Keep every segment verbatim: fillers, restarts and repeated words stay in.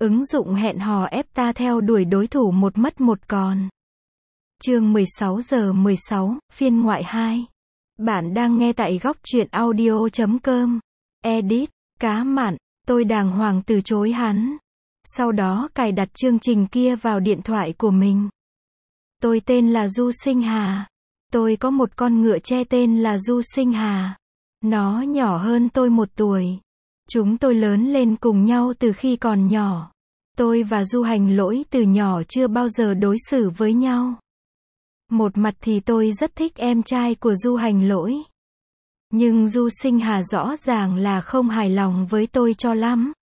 Ứng dụng hẹn hò ép ta theo đuổi đối thủ một mất một còn. Chương mười sáu giờ mười sáu, phiên ngoại hai. Bạn đang nghe tại góc truyện audio chấm com. Edit, cá mặn, tôi đàng hoàng từ chối hắn. Sau đó cài đặt chương trình kia vào điện thoại của mình. Tôi tên là Du Sinh Hà. Tôi có một con ngựa tre tên là Du Sinh Hà. Nó nhỏ hơn tôi một tuổi. Chúng tôi lớn lên cùng nhau từ khi còn nhỏ. Tôi và Du Hành Lỗi từ nhỏ chưa bao giờ đối xử với nhau. Một mặt thì tôi rất thích em trai của Du Hành Lỗi. Nhưng Du Sinh Hà rõ ràng là không hài lòng với tôi cho lắm.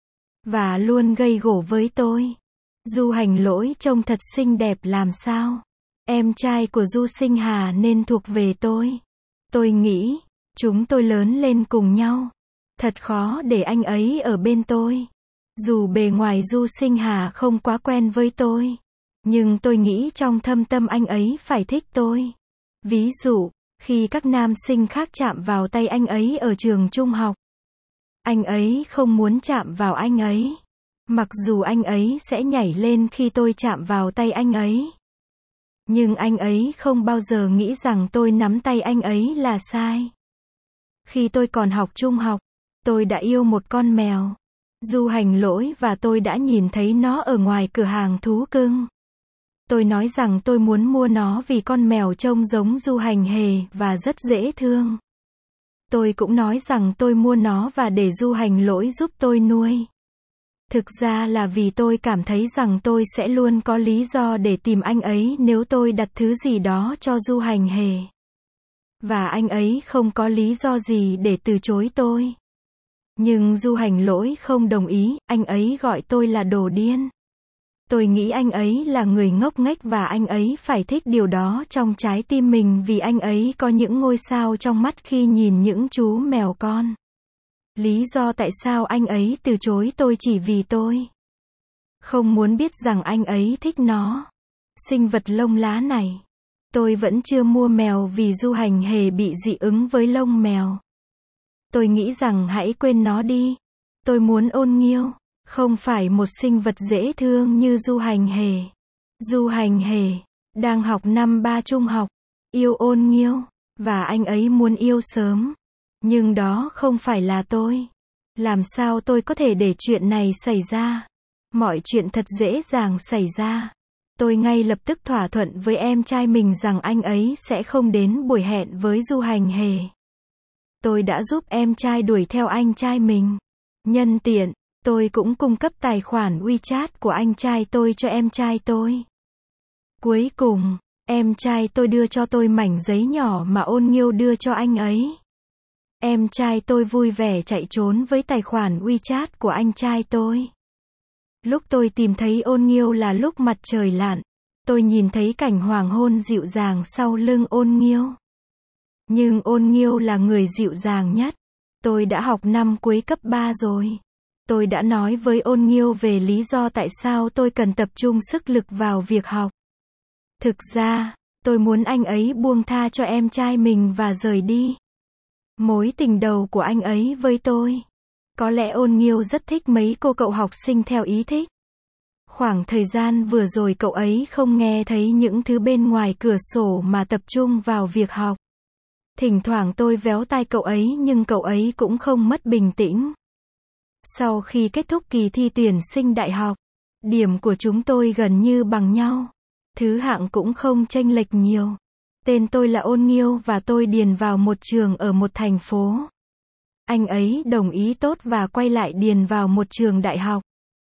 Và luôn gây gổ với tôi. Du Hành Lỗi trông thật xinh đẹp làm sao. Em trai của Du Sinh Hà nên thuộc về tôi. Tôi nghĩ, chúng tôi lớn lên cùng nhau. Thật khó để anh ấy ở bên tôi. Dù bề ngoài Du Sinh Hà không quá quen với tôi. Nhưng tôi nghĩ trong thâm tâm anh ấy phải thích tôi. Ví dụ, khi các nam sinh khác chạm vào tay anh ấy ở trường trung học. Anh ấy không muốn chạm vào anh ấy. Mặc dù anh ấy sẽ nhảy lên khi tôi chạm vào tay anh ấy. Nhưng anh ấy không bao giờ nghĩ rằng tôi nắm tay anh ấy là sai. Khi tôi còn học trung học, tôi đã yêu một con mèo. Du Hành Lỗi và tôi đã nhìn thấy nó ở ngoài cửa hàng thú cưng. Tôi nói rằng tôi muốn mua nó vì con mèo trông giống Du Hành Hề và rất dễ thương. Tôi cũng nói rằng tôi mua nó và để Du Hành Lỗi giúp tôi nuôi. Thực ra là vì tôi cảm thấy rằng tôi sẽ luôn có lý do để tìm anh ấy nếu tôi đặt thứ gì đó cho Du Hành Hề. Và anh ấy không có lý do gì để từ chối tôi. Nhưng Du Hành Lỗi không đồng ý, anh ấy gọi tôi là đồ điên. Tôi nghĩ anh ấy là người ngốc nghếch và anh ấy phải thích điều đó trong trái tim mình vì anh ấy có những ngôi sao trong mắt khi nhìn những chú mèo con. Lý do tại sao anh ấy từ chối tôi chỉ vì tôi không muốn biết rằng anh ấy thích nó. Sinh vật lông lá này. Tôi vẫn chưa mua mèo vì Du Hành Hề bị dị ứng với lông mèo. Tôi nghĩ rằng hãy quên nó đi. Tôi muốn Ôn Nghiêu, không phải một sinh vật dễ thương như Du Hành Hề. Du Hành Hề đang học năm ba trung học, yêu Ôn Nghiêu, và anh ấy muốn yêu sớm. Nhưng đó không phải là tôi. Làm sao tôi có thể để chuyện này xảy ra? Mọi chuyện thật dễ dàng xảy ra. Tôi ngay lập tức thỏa thuận với em trai mình rằng anh ấy sẽ không đến buổi hẹn với Du Hành Hề. Tôi đã giúp em trai đuổi theo anh trai mình. Nhân tiện, tôi cũng cung cấp tài khoản WeChat của anh trai tôi cho em trai tôi. Cuối cùng, em trai tôi đưa cho tôi mảnh giấy nhỏ mà Ôn Nghiêu đưa cho anh ấy. Em trai tôi vui vẻ chạy trốn với tài khoản WeChat của anh trai tôi. Lúc tôi tìm thấy Ôn Nghiêu là lúc mặt trời lặn. Tôi nhìn thấy cảnh hoàng hôn dịu dàng sau lưng Ôn Nghiêu. Nhưng Ôn Nghiêu là người dịu dàng nhất. Tôi đã học năm cuối cấp ba rồi. Tôi đã nói với Ôn Nghiêu về lý do tại sao tôi cần tập trung sức lực vào việc học. Thực ra, tôi muốn anh ấy buông tha cho em trai mình và rời đi. Mối tình đầu của anh ấy với tôi. Có lẽ Ôn Nghiêu rất thích mấy cô cậu học sinh theo ý thích. Khoảng thời gian vừa rồi cậu ấy không nghe thấy những thứ bên ngoài cửa sổ mà tập trung vào việc học. Thỉnh thoảng tôi véo tai cậu ấy nhưng cậu ấy cũng không mất bình tĩnh. Sau khi kết thúc kỳ thi tuyển sinh đại học, điểm của chúng tôi gần như bằng nhau. Thứ hạng cũng không chênh lệch nhiều. Tên tôi là Ôn Nghiêu và tôi điền vào một trường ở một thành phố. Anh ấy đồng ý tốt và quay lại điền vào một trường đại học.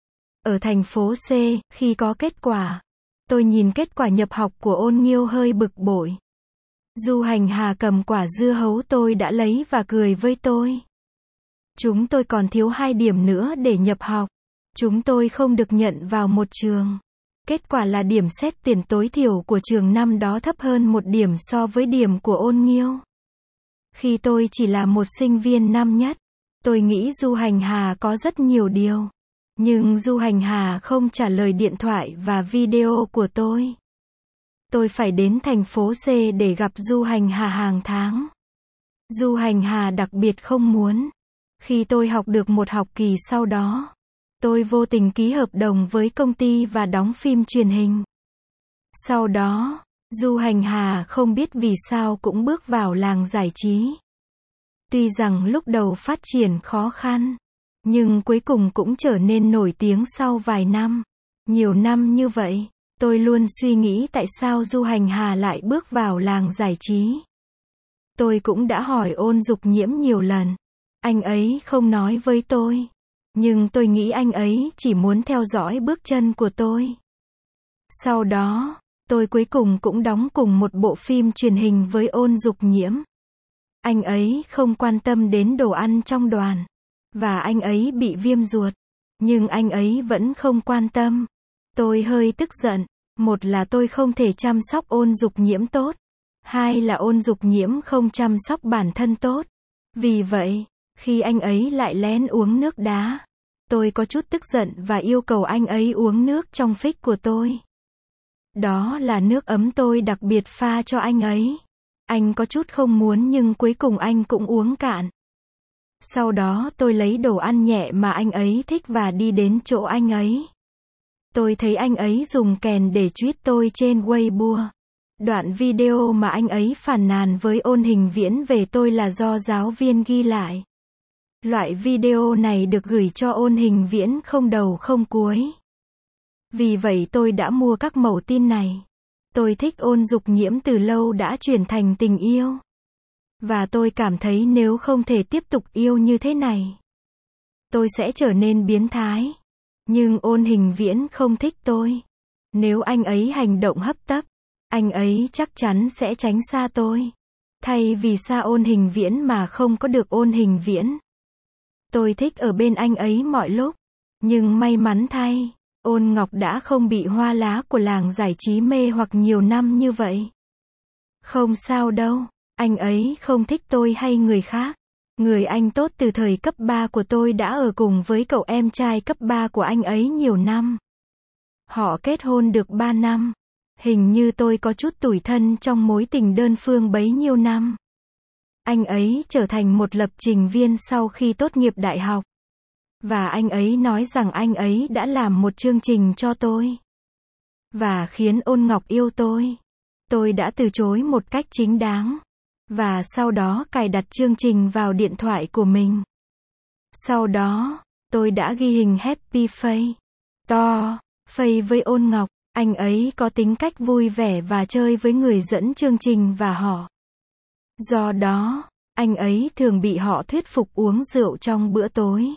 Ở thành phố C, khi có kết quả, tôi nhìn kết quả nhập học của Ôn Nghiêu hơi bực bội. Du Hành Hà cầm quả dưa hấu tôi đã lấy và cười với tôi. Chúng tôi còn thiếu hai điểm nữa để nhập học. Chúng tôi không được nhận vào một trường. Kết quả là điểm xét tuyển tối thiểu của trường năm đó thấp hơn một điểm so với điểm của Ôn Nghiêu. Khi tôi chỉ là một sinh viên năm nhất, tôi nghĩ Du Hành Hà có rất nhiều điều. Nhưng Du Hành Hà không trả lời điện thoại và video của tôi. Tôi phải đến thành phố C để gặp Du Hành Hà hàng tháng. Du Hành Hà đặc biệt không muốn. Khi tôi học được một học kỳ sau đó, Tôi vô tình ký hợp đồng với công ty và đóng phim truyền hình. Sau đó, Du Hành Hà không biết vì sao cũng bước vào làng giải trí. Tuy rằng lúc đầu phát triển khó khăn, nhưng cuối cùng cũng trở nên nổi tiếng sau vài năm. Nhiều năm như vậy, tôi luôn suy nghĩ tại sao Du Hành Hà lại bước vào làng giải trí. Tôi cũng đã hỏi Ôn Dục Nhiễm nhiều lần. Anh ấy không nói với tôi. Nhưng tôi nghĩ anh ấy chỉ muốn theo dõi bước chân của tôi. Sau đó, tôi cuối cùng cũng đóng cùng một bộ phim truyền hình với Ôn Dục Nhiễm. Anh ấy không quan tâm đến đồ ăn trong đoàn. Và anh ấy bị viêm ruột. Nhưng anh ấy vẫn không quan tâm. Tôi hơi tức giận. Một là tôi không thể chăm sóc Ôn Dục Nhiễm tốt. Hai là Ôn Dục Nhiễm không chăm sóc bản thân tốt. Vì vậy, khi anh ấy lại lén uống nước đá, tôi có chút tức giận và yêu cầu anh ấy uống nước trong phích của tôi. Đó là nước ấm tôi đặc biệt pha cho anh ấy. Anh có chút không muốn nhưng cuối cùng anh cũng uống cạn. Sau đó tôi lấy đồ ăn nhẹ mà anh ấy thích và đi đến chỗ anh ấy. Tôi thấy anh ấy dùng kèn để tweet tôi trên Weibo. Đoạn video mà anh ấy phàn nàn với Ôn Hình Viễn về tôi là do giáo viên ghi lại. Loại video này được gửi cho Ôn Hình Viễn không đầu không cuối. Vì vậy tôi đã mua các mẩu tin này. Tôi thích Ôn Dục Nhiễm từ lâu đã chuyển thành tình yêu. Và tôi cảm thấy nếu không thể tiếp tục yêu như thế này, tôi sẽ trở nên biến thái. Nhưng Ôn Hình Viễn không thích tôi. Nếu anh ấy hành động hấp tấp, anh ấy chắc chắn sẽ tránh xa tôi. Thay vì xa Ôn Hình Viễn mà không có được Ôn Hình Viễn. Tôi thích ở bên anh ấy mọi lúc. Nhưng may mắn thay, Ôn Ngọc đã không bị hoa lá của làng giải trí mê hoặc nhiều năm như vậy. Không sao đâu, anh ấy không thích tôi hay người khác. Người anh tốt từ thời cấp ba của tôi đã ở cùng với cậu em trai cấp ba của anh ấy nhiều năm. Họ kết hôn được ba năm. Hình như tôi có chút tủi thân trong mối tình đơn phương bấy nhiêu năm. Anh ấy trở thành một lập trình viên sau khi tốt nghiệp đại học. Và anh ấy nói rằng anh ấy đã làm một chương trình cho tôi. Và khiến Ôn Ngọc yêu tôi. Tôi đã từ chối một cách chính đáng. Và sau đó cài đặt chương trình vào điện thoại của mình. Sau đó, tôi đã ghi hình Happy Face to Face với Ôn Ngọc. Anh ấy có tính cách vui vẻ và chơi với người dẫn chương trình và họ. Do đó, anh ấy thường bị họ thuyết phục uống rượu trong bữa tối.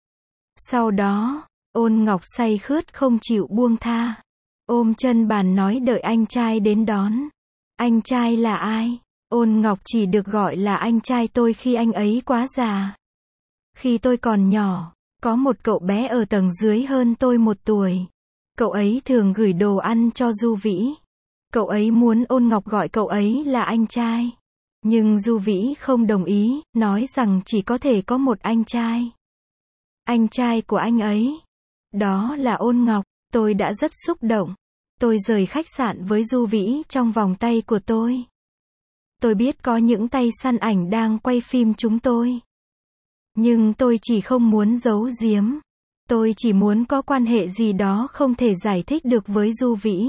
Sau đó, Ôn Ngọc say khướt không chịu buông tha. Ôm chân bàn nói đợi anh trai đến đón. Anh trai là ai? Ôn Ngọc chỉ được gọi là anh trai tôi khi anh ấy quá già. Khi tôi còn nhỏ, có một cậu bé ở tầng dưới hơn tôi một tuổi. Cậu ấy thường gửi đồ ăn cho Du Vĩ. Cậu ấy muốn Ôn Ngọc gọi cậu ấy là anh trai. Nhưng Du Vĩ không đồng ý, nói rằng chỉ có thể có một anh trai. Anh trai của anh ấy. Đó là Ôn Ngọc. Tôi đã rất xúc động. Tôi rời khách sạn với Du Vĩ trong vòng tay của tôi. Tôi biết có những tay săn ảnh đang quay phim chúng tôi. Nhưng tôi chỉ không muốn giấu giếm. Tôi chỉ muốn có quan hệ gì đó không thể giải thích được với Du Vĩ.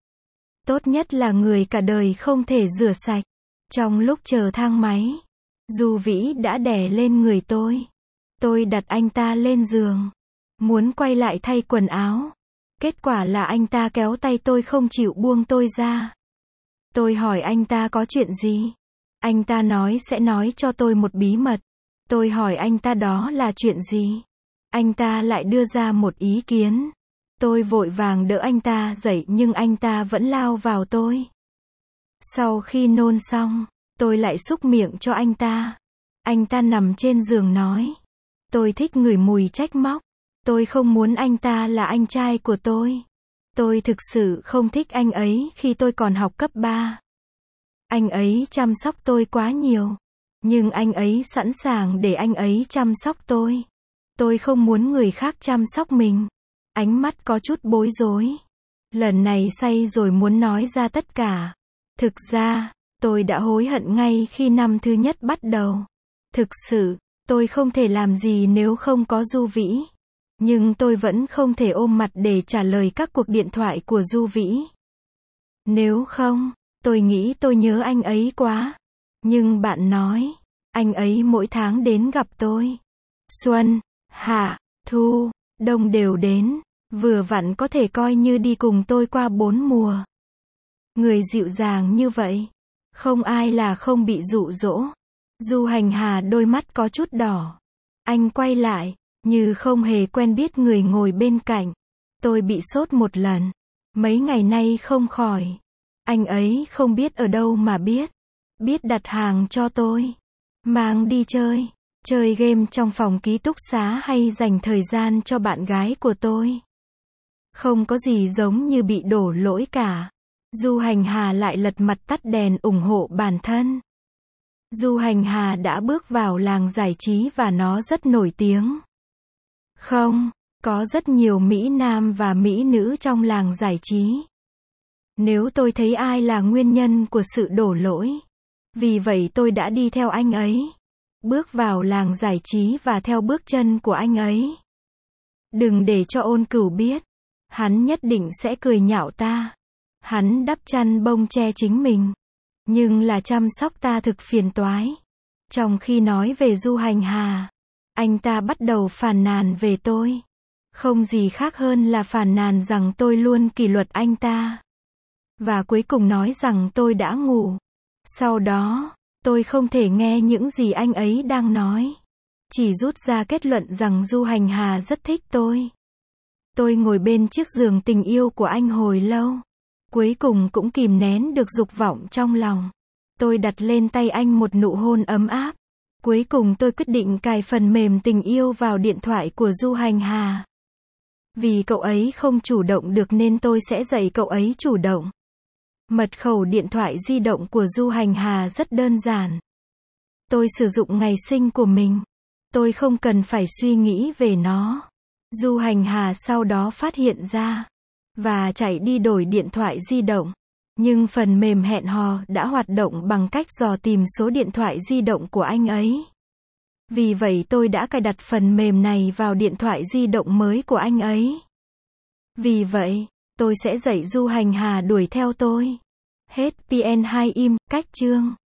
Tốt nhất là người cả đời không thể rửa sạch. Trong lúc chờ thang máy, Du Vĩ đã đè lên người tôi. Tôi đặt anh ta lên giường. Muốn quay lại thay quần áo. Kết quả là anh ta kéo tay tôi không chịu buông tôi ra. Tôi hỏi anh ta có chuyện gì. Anh ta nói sẽ nói cho tôi một bí mật. Tôi hỏi anh ta đó là chuyện gì. Anh ta lại đưa ra một ý kiến. Tôi vội vàng đỡ anh ta dậy nhưng anh ta vẫn lao vào tôi. Sau khi nôn xong, tôi lại xúc miệng cho anh ta. Anh ta nằm trên giường nói. Tôi thích ngửi mùi trách móc. Tôi không muốn anh ta là anh trai của tôi. Tôi thực sự không thích anh ấy khi tôi còn học cấp ba. Anh ấy chăm sóc tôi quá nhiều. Nhưng anh ấy sẵn sàng để anh ấy chăm sóc tôi. Tôi không muốn người khác chăm sóc mình. Ánh mắt có chút bối rối. Lần này say rồi muốn nói ra tất cả. Thực ra, tôi đã hối hận ngay khi năm thứ nhất bắt đầu. Thực sự, tôi không thể làm gì nếu không có Du Vĩ. Nhưng tôi vẫn không thể ôm mặt để trả lời các cuộc điện thoại của Du Vĩ. Nếu không, tôi nghĩ tôi nhớ anh ấy quá. Nhưng bạn nói, anh ấy mỗi tháng đến gặp tôi. Xuân, hạ, thu, đông đều đến, vừa vặn có thể coi như đi cùng tôi qua bốn mùa. Người dịu dàng như vậy, không ai là không bị dụ dỗ. Du Hành Hà đôi mắt có chút đỏ. Anh quay lại, như không hề quen biết người ngồi bên cạnh. Tôi bị sốt một lần, mấy ngày nay không khỏi. Anh ấy không biết ở đâu mà biết. Biết đặt hàng cho tôi, mang đi chơi, chơi game trong phòng ký túc xá hay dành thời gian cho bạn gái của tôi. Không có gì giống như bị đổ lỗi cả. Du Hành Hà lại lật mặt tắt đèn ủng hộ bản thân. Du Hành Hà đã bước vào làng giải trí và nó rất nổi tiếng. Không, có rất nhiều Mỹ Nam và Mỹ Nữ trong làng giải trí. Nếu tôi thấy ai là nguyên nhân của sự đổ lỗi, vì vậy tôi đã đi theo anh ấy. Bước vào làng giải trí và theo bước chân của anh ấy. Đừng để cho Ôn Cửu biết. Hắn nhất định sẽ cười nhạo ta. Hắn đắp chăn bông che chính mình. Nhưng là chăm sóc ta thực phiền toái. Trong khi nói về Du Hành Hà, anh ta bắt đầu phàn nàn về tôi. Không gì khác hơn là phàn nàn rằng tôi luôn kỷ luật anh ta. Và cuối cùng nói rằng tôi đã ngủ. Sau đó, tôi không thể nghe những gì anh ấy đang nói. Chỉ rút ra kết luận rằng Du Hành Hà rất thích tôi. Tôi ngồi bên chiếc giường tình yêu của anh hồi lâu. Cuối cùng cũng kìm nén được dục vọng trong lòng. Tôi đặt lên tay anh một nụ hôn ấm áp. Cuối cùng tôi quyết định cài phần mềm tình yêu vào điện thoại của Du Hành Hà. Vì cậu ấy không chủ động được nên tôi sẽ dạy cậu ấy chủ động. Mật khẩu điện thoại di động của Du Hành Hà rất đơn giản. Tôi sử dụng ngày sinh của mình. Tôi không cần phải suy nghĩ về nó. Du Hành Hà sau đó phát hiện ra. Và chạy đi đổi điện thoại di động. Nhưng phần mềm hẹn hò đã hoạt động bằng cách dò tìm số điện thoại di động của anh ấy. Vì vậy tôi đã cài đặt phần mềm này vào điện thoại di động mới của anh ấy. Vì vậy, tôi sẽ dạy Du Hành Hà đuổi theo tôi. Hết pê en hai im, cách chương.